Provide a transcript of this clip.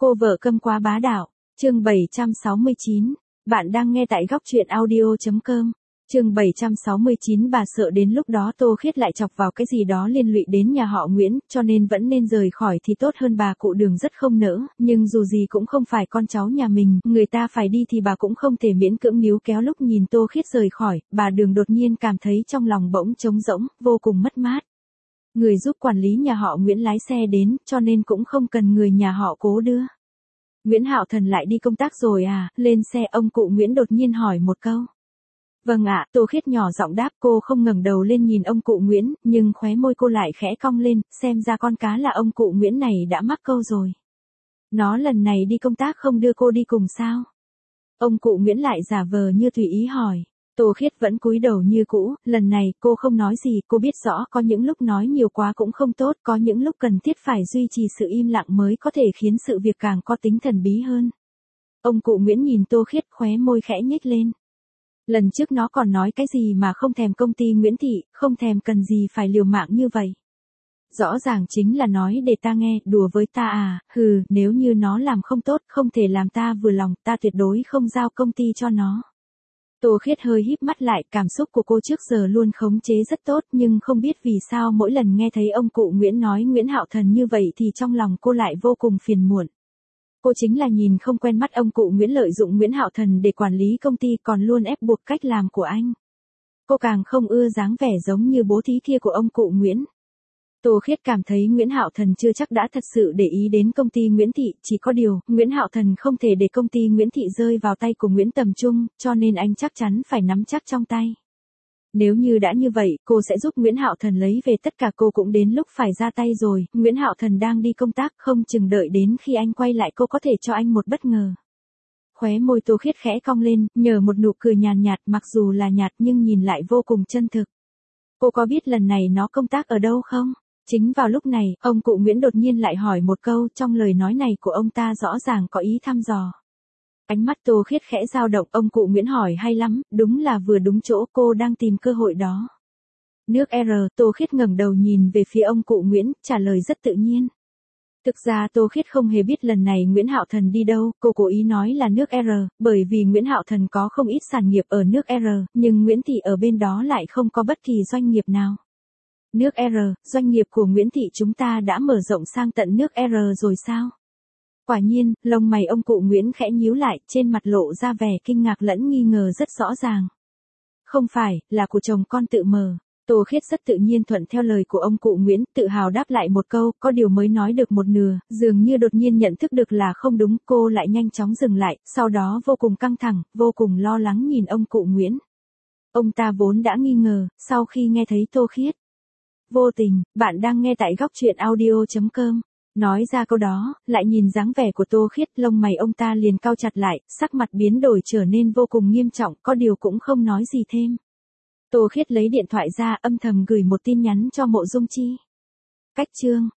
Cô vợ câm quá bá đạo. Chương 769. Bạn đang nghe tại góc truyện audio.com. Chương 769. Bà sợ đến lúc đó Tô Khiết lại chọc vào cái gì đó liên lụy đến nhà họ Nguyễn, cho nên vẫn nên rời khỏi thì tốt hơn. Bà cụ Đường rất không nỡ, nhưng dù gì cũng không phải con cháu nhà mình, người ta phải đi thì bà cũng không thể miễn cưỡng níu kéo. Lúc nhìn Tô Khiết rời khỏi, bà Đường đột nhiên cảm thấy trong lòng bỗng trống rỗng, vô cùng mất mát. Người giúp quản lý nhà họ Nguyễn lái xe đến, cho nên cũng không cần người nhà họ Cố đưa. Nguyễn Hạo Thần lại đi công tác rồi à? Lên xe ông cụ Nguyễn đột nhiên hỏi một câu. Vâng ạ, Tô Khiết nhỏ giọng đáp. Cô không ngẩng đầu lên nhìn ông cụ Nguyễn, nhưng khóe môi cô lại khẽ cong lên, xem ra con cá là ông cụ Nguyễn này đã mắc câu rồi. Nó lần này đi công tác không đưa cô đi cùng sao? Ông cụ Nguyễn lại giả vờ như tùy ý hỏi. Tô Khiết vẫn cúi đầu như cũ, lần này cô không nói gì, cô biết rõ có những lúc nói nhiều quá cũng không tốt, có những lúc cần thiết phải duy trì sự im lặng mới có thể khiến sự việc càng có tính thần bí hơn. Ông cụ Nguyễn nhìn Tô Khiết, khóe môi khẽ nhếch lên. Lần trước nó còn nói cái gì mà không thèm công ty Nguyễn Thị, không thèm cần gì phải liều mạng như vậy. Rõ ràng chính là nói để ta nghe, đùa với ta à, nếu như nó làm không tốt, không thể làm ta vừa lòng, ta tuyệt đối không giao công ty cho nó. Tô Khiết hơi híp mắt lại, cảm xúc của cô trước giờ luôn khống chế rất tốt, nhưng không biết vì sao mỗi lần nghe thấy ông cụ Nguyễn nói Nguyễn Hạo Thần như vậy thì trong lòng cô lại vô cùng phiền muộn. Cô chính là nhìn không quen mắt ông cụ Nguyễn lợi dụng Nguyễn Hạo Thần để quản lý công ty, còn luôn ép buộc cách làm của anh. Cô càng không ưa dáng vẻ giống như bố thí kia của ông cụ Nguyễn. Tô Khiết cảm thấy Nguyễn Hạo Thần chưa chắc đã thật sự để ý đến công ty Nguyễn Thị, chỉ có điều, Nguyễn Hạo Thần không thể để công ty Nguyễn Thị rơi vào tay của Nguyễn Tầm Trung, cho nên anh chắc chắn phải nắm chắc trong tay. Nếu như đã như vậy, cô sẽ giúp Nguyễn Hạo Thần lấy về tất cả. Cô cũng đến lúc phải ra tay rồi, Nguyễn Hạo Thần đang đi công tác, không chừng đợi đến khi anh quay lại cô có thể cho anh một bất ngờ. Khóe môi Tô Khiết khẽ cong lên, nhờ một nụ cười nhàn nhạt, mặc dù là nhạt nhưng nhìn lại vô cùng chân thực. Cô có biết lần này nó công tác ở đâu không? Chính vào lúc này, ông cụ Nguyễn đột nhiên lại hỏi một câu, trong lời nói này của ông ta rõ ràng có ý thăm dò. Ánh mắt Tô Khiết khẽ dao động, ông cụ Nguyễn hỏi hay lắm, đúng là vừa đúng chỗ, cô đang tìm cơ hội đó. Nước R, Tô Khiết ngẩng đầu nhìn về phía ông cụ Nguyễn, trả lời rất tự nhiên. Thực ra Tô Khiết không hề biết lần này Nguyễn Hạo Thần đi đâu, cô cố ý nói là nước R, bởi vì Nguyễn Hạo Thần có không ít sản nghiệp ở nước R, nhưng Nguyễn Thị ở bên đó lại không có bất kỳ doanh nghiệp nào. Nước R, doanh nghiệp của Nguyễn Thị chúng ta đã mở rộng sang tận nước R rồi sao? Quả nhiên, lông mày ông cụ Nguyễn khẽ nhíu lại, trên mặt lộ ra vẻ kinh ngạc lẫn nghi ngờ rất rõ ràng. Không phải, là của chồng con tự mở. Tô Khiết rất tự nhiên thuận theo lời của ông cụ Nguyễn, tự hào đáp lại một câu, có điều mới nói được một nửa, dường như đột nhiên nhận thức được là không đúng, cô lại nhanh chóng dừng lại, sau đó vô cùng căng thẳng, vô cùng lo lắng nhìn ông cụ Nguyễn. Ông ta vốn đã nghi ngờ, sau khi nghe thấy Tô Khiết. Vô tình, bạn đang nghe tại góc truyện audio.com. Nói ra câu đó, lại nhìn dáng vẻ của Tô Khiết, lông mày ông ta liền cau chặt lại, sắc mặt biến đổi trở nên vô cùng nghiêm trọng, có điều cũng không nói gì thêm. Tô Khiết lấy điện thoại ra, âm thầm gửi một tin nhắn cho Mộ Dung Chi. Cách chương